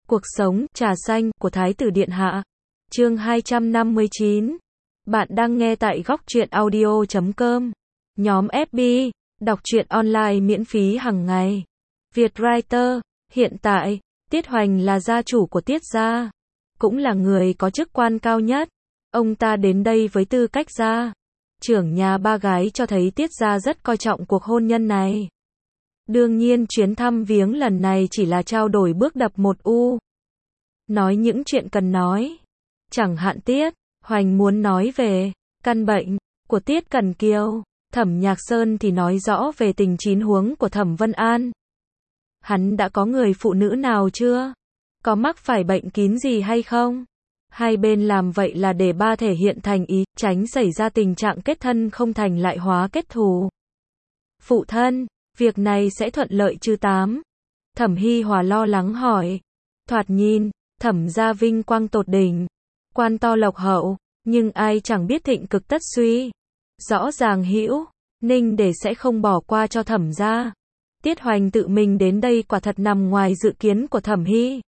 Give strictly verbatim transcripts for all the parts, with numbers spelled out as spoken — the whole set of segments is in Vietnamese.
Cuộc sống, trà xanh, của Thái tử Điện Hạ. Chương hai trăm năm mươi chín. Bạn đang nghe tại góc truyện audio chấm com. Nhóm ép bê, đọc truyện online miễn phí hàng ngày. Vietwriter, hiện tại, Tiết Hoành là gia chủ của Tiết gia, cũng là người có chức quan cao nhất. Ông ta đến đây với tư cách gia trưởng nhà ba gái cho thấy Tiết gia rất coi trọng cuộc hôn nhân này. Đương nhiên chuyến thăm viếng lần này chỉ là trao đổi bước đập một u. Nói những chuyện cần nói. Chẳng hạn Tiết Hoành muốn nói về căn bệnh của Tiết Cẩn Kiều. Thẩm Nhạc Sơn thì nói rõ về tình chín huống của Thẩm Vân An. Hắn đã có người phụ nữ nào chưa? Có mắc phải bệnh kín gì hay không? Hai bên làm vậy là để ba thể hiện thành ý, tránh xảy ra tình trạng kết thân không thành lại hóa kết thù. Phụ thân, việc này sẽ thuận lợi chứ tám? Thẩm Hi Hòa lo lắng hỏi. Thoạt nhìn, Thẩm gia vinh quang tột đỉnh, quan to lộc hậu, nhưng ai chẳng biết thịnh cực tất suy. Rõ ràng Hữu Ninh để sẽ không bỏ qua cho Thẩm gia. Tiết Hoành tự mình đến đây quả thật nằm ngoài dự kiến của Thẩm Hi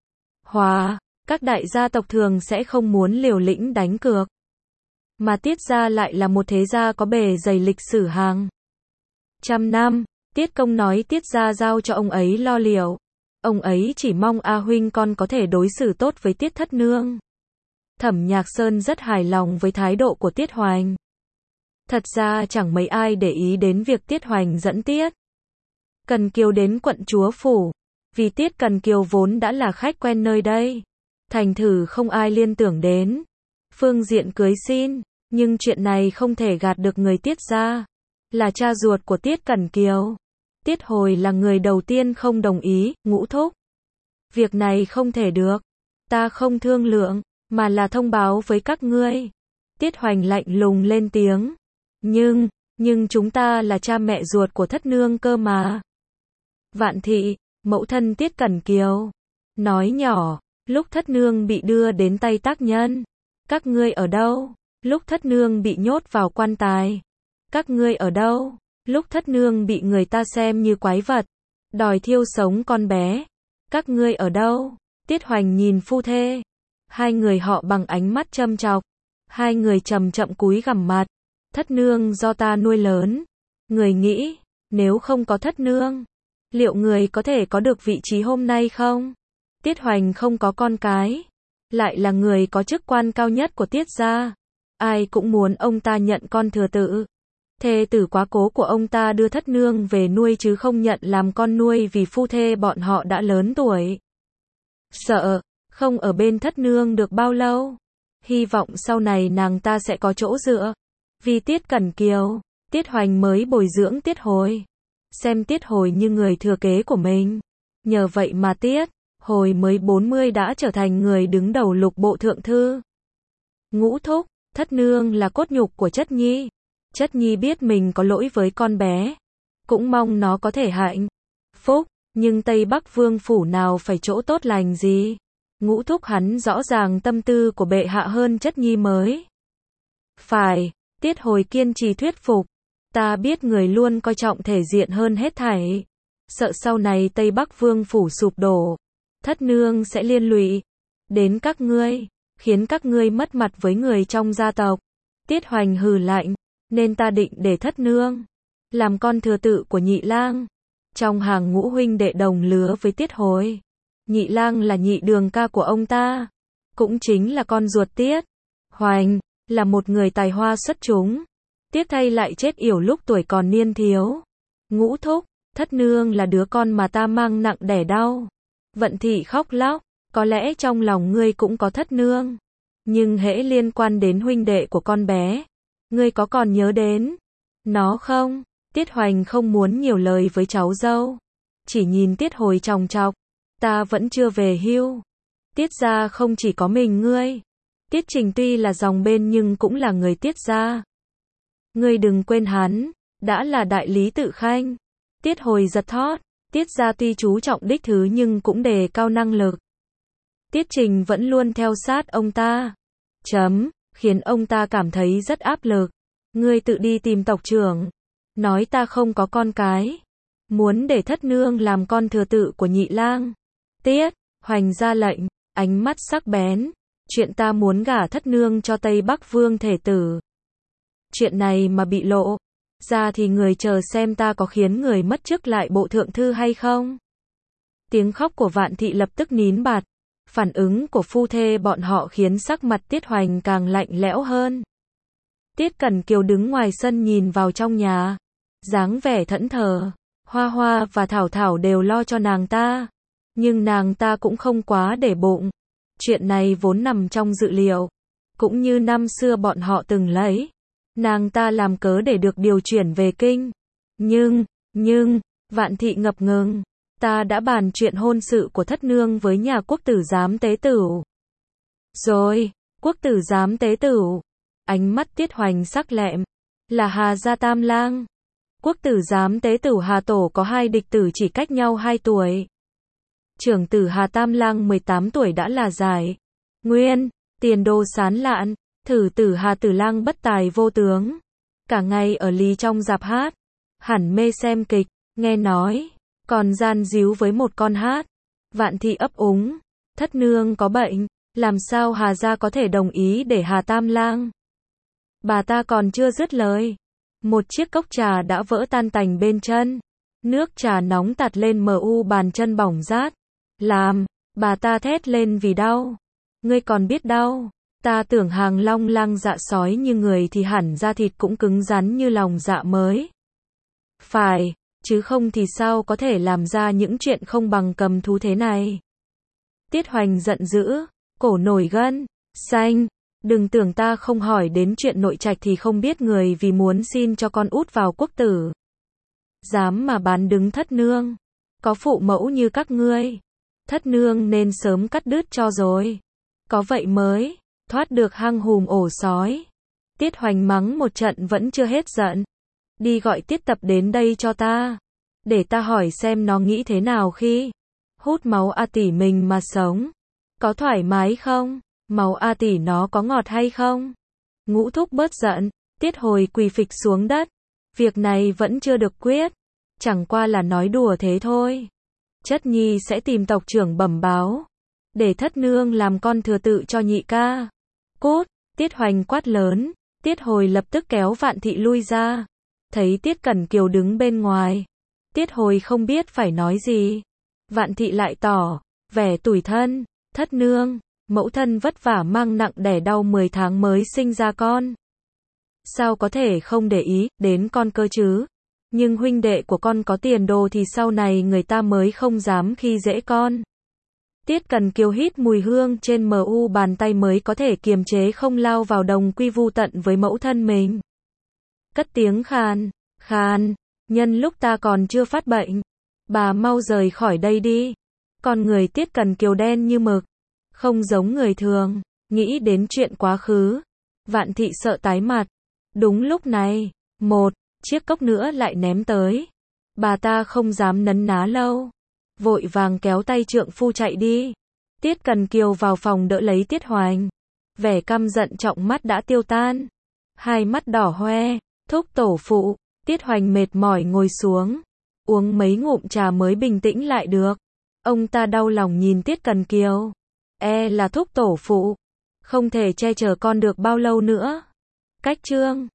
Hòa. Các đại gia tộc thường sẽ không muốn liều lĩnh đánh cược. Mà Tiết gia lại là một thế gia có bề dày lịch sử hàng trăm năm. Tiết Công nói Tiết gia giao cho ông ấy lo liệu. Ông ấy chỉ mong A huynh con có thể đối xử tốt với Tiết thất nương. Thẩm Nhạc Sơn rất hài lòng với thái độ của Tiết Hoành. Thật ra chẳng mấy ai để ý đến việc Tiết Hoành dẫn Tiết Cẩn Kiều đến quận chúa phủ, vì Tiết Cẩn Kiều vốn đã là khách quen nơi đây. Thành thử không ai liên tưởng đến phương diện cưới xin, nhưng chuyện này không thể gạt được người Tiết gia, là cha ruột của Tiết Cẩn Kiều. Tiết Hồi là người đầu tiên không đồng ý. Ngũ thúc, việc này không thể được, ta không thương lượng, mà là thông báo với các ngươi. Tiết Hoành lạnh lùng lên tiếng. Nhưng, nhưng chúng ta là cha mẹ ruột của thất nương cơ mà. Vạn Thị, mẫu thân Tiết Cẩn Kiều, nói nhỏ, lúc thất nương bị đưa đến tay tác nhân, các ngươi ở đâu? Lúc thất nương bị nhốt vào quan tài, các ngươi ở đâu? Lúc thất nương bị người ta xem như quái vật, đòi thiêu sống con bé, các ngươi ở đâu? Tiết Hoành nhìn phu thê hai người họ bằng ánh mắt châm chọc. Hai người chậm chậm cúi gằm mặt. Thất nương do ta nuôi lớn. Người nghĩ, nếu không có thất nương, liệu người có thể có được vị trí hôm nay không? Tiết Hoành không có con cái, lại là người có chức quan cao nhất của Tiết gia. Ai cũng muốn ông ta nhận con thừa tự. Thê tử quá cố của ông ta đưa thất nương về nuôi chứ không nhận làm con nuôi vì phu thê bọn họ đã lớn tuổi. Sợ không ở bên thất nương được bao lâu. Hy vọng sau này nàng ta sẽ có chỗ dựa. Vì Tiết Cẩn Kiều, Tiết Hoành mới bồi dưỡng Tiết Hồi, xem Tiết Hồi như người thừa kế của mình. Nhờ vậy mà Tiết Hồi mới bốn mươi đã trở thành người đứng đầu lục bộ thượng thư. Ngũ thúc, thất nương là cốt nhục của Chất Nhi. Chất Nhi biết mình có lỗi với con bé, cũng mong nó có thể hạnh phúc, nhưng Tây Bắc Vương phủ nào phải chỗ tốt lành gì. Ngũ thúc hắn rõ ràng tâm tư của bệ hạ hơn Chất Nhi mới phải. Tiết Hồi kiên trì thuyết phục. Ta biết người luôn coi trọng thể diện hơn hết thảy. Sợ sau này Tây Bắc Vương phủ sụp đổ, thất nương sẽ liên lụy đến các ngươi, khiến các ngươi mất mặt với người trong gia tộc. Tiết Hoành hừ lạnh. Nên ta định để thất nương làm con thừa tự của nhị lang. Trong hàng ngũ huynh đệ đồng lứa với Tiết Hồi, nhị lang là nhị đường ca của ông ta, cũng chính là con ruột Tiết Hoành, là một người tài hoa xuất chúng. Tiếc thay lại chết yểu lúc tuổi còn niên thiếu. Ngũ thúc, thất nương là đứa con mà ta mang nặng đẻ đau. Vận Thị khóc lóc. Có lẽ trong lòng ngươi cũng có thất nương, nhưng hễ liên quan đến huynh đệ của con bé, ngươi có còn nhớ đến nó không? Tiết Hoành không muốn nhiều lời với cháu dâu, chỉ nhìn Tiết Hồi chòng chọc. Ta vẫn chưa về hưu. Tiết gia không chỉ có mình ngươi. Tiết Trình tuy là dòng bên nhưng cũng là người Tiết gia. Ngươi đừng quên hắn đã là đại lý tự khanh. Tiết Hồi giật thót. Tiết gia tuy chú trọng đích thứ nhưng cũng đề cao năng lực. Tiết Trình vẫn luôn theo sát ông ta. Chấm, khiến ông ta cảm thấy rất áp lực. Ngươi tự đi tìm tộc trưởng, nói ta không có con cái, muốn để thất nương làm con thừa tự của nhị lang. Tiết Hoành ra lệnh, ánh mắt sắc bén. Chuyện ta muốn gả thất nương cho Tây Bắc Vương thể tử. Chuyện này mà bị lộ ra thì người chờ xem ta có khiến người mất chức lại bộ thượng thư hay không. Tiếng khóc của Vạn Thị lập tức nín bặt. Phản ứng của phu thê bọn họ khiến sắc mặt Tiết Hoành càng lạnh lẽo hơn. Tiết Cẩn Kiều đứng ngoài sân nhìn vào trong nhà. Dáng vẻ thẫn thờ. Hoa Hoa và Thảo Thảo đều lo cho nàng ta. Nhưng nàng ta cũng không quá để bụng. Chuyện này vốn nằm trong dự liệu. Cũng như năm xưa bọn họ từng lấy nàng ta làm cớ để được điều chuyển về kinh. Nhưng, nhưng, Vạn Thị ngập ngừng. Ta đã bàn chuyện hôn sự của thất nương với nhà quốc tử giám tế tửu. Rồi, quốc tử giám tế tửu. Ánh mắt Tiết Hoành sắc lẹm. Là Hà gia tam lang. Quốc tử giám tế tửu Hà Tổ có hai địch tử chỉ cách nhau hai tuổi. Trưởng tử Hà Tam Lang mười tám tuổi đã là giải nguyên, tiền đồ sán lạn. Thử tử Hà Tử Lang bất tài vô tướng. Cả ngày ở lì trong rạp hát. Hẳn mê xem kịch, nghe nói. Còn gian díu với một con hát. Vạn Thị ấp úng. Thất nương có bệnh. Làm sao Hà gia có thể đồng ý để Hà Tam Lang. Bà ta còn chưa dứt lời. Một chiếc cốc trà đã vỡ tan tành bên chân. Nước trà nóng tạt lên mờ u bàn chân bỏng rát. Làm, bà ta thét lên vì đau. Ngươi còn biết đau. Ta tưởng hàng long lang dạ sói như người thì hẳn da thịt cũng cứng rắn như lòng dạ mới. Phải, chứ không thì sao có thể làm ra những chuyện không bằng cầm thú thế này. Tiết Hoành giận dữ, cổ nổi gân, xanh. Đừng tưởng ta không hỏi đến chuyện nội trạch thì không biết người vì muốn xin cho con út vào quốc tử dám mà bán đứng thất nương. Có phụ mẫu như các ngươi. Thất nương nên sớm cắt đứt cho rồi. Có vậy mới thoát được hang hùm ổ sói. Tiết Hoành mắng một trận vẫn chưa hết giận. Đi gọi Tiết Tập đến đây cho ta. Để ta hỏi xem nó nghĩ thế nào khi hút máu A tỷ mình mà sống. Có thoải mái không? Máu A tỷ nó có ngọt hay không? Ngũ thúc bớt giận. Tiết Hồi quỳ phịch xuống đất. Việc này vẫn chưa được quyết. Chẳng qua là nói đùa thế thôi. Chất nhi sẽ tìm tộc trưởng bẩm báo. Để thất nương làm con thừa tự cho nhị ca. Cút. Tiết Hoành quát lớn. Tiết Hồi lập tức kéo Vạn Thị lui ra. Thấy Tiết Cẩn Kiều đứng bên ngoài. Tiết Hồi không biết phải nói gì. Vạn Thị lại tỏ vẻ tủi thân. Thất nương, mẫu thân vất vả mang nặng đẻ đau mười tháng mới sinh ra con. Sao có thể không để ý đến con cơ chứ? Nhưng huynh đệ của con có tiền đồ thì sau này người ta mới không dám khi dễ con. Tiết Cẩn Kiều hít mùi hương trên mờ u bàn tay mới có thể kiềm chế không lao vào đồng quy vu tận với mẫu thân mình. Cất tiếng khàn, khàn, nhân lúc ta còn chưa phát bệnh. Bà mau rời khỏi đây đi. Con người Tiết Cẩn Kiều đen như mực. Không giống người thường, nghĩ đến chuyện quá khứ. Vạn Thị sợ tái mặt. Đúng lúc này, một chiếc cốc nữa lại ném tới. Bà ta không dám nấn ná lâu. Vội vàng kéo tay trượng phu chạy đi. Tiết Cẩn Kiều vào phòng đỡ lấy Tiết Hoành. Vẻ căm giận trọng mắt đã tiêu tan. Hai mắt đỏ hoe. Thúc tổ phụ. Tiết Hoành mệt mỏi ngồi xuống. Uống mấy ngụm trà mới bình tĩnh lại được. Ông ta đau lòng nhìn Tiết Cẩn Kiều. E là thúc tổ phụ. Không thể che chở con được bao lâu nữa. Cách chương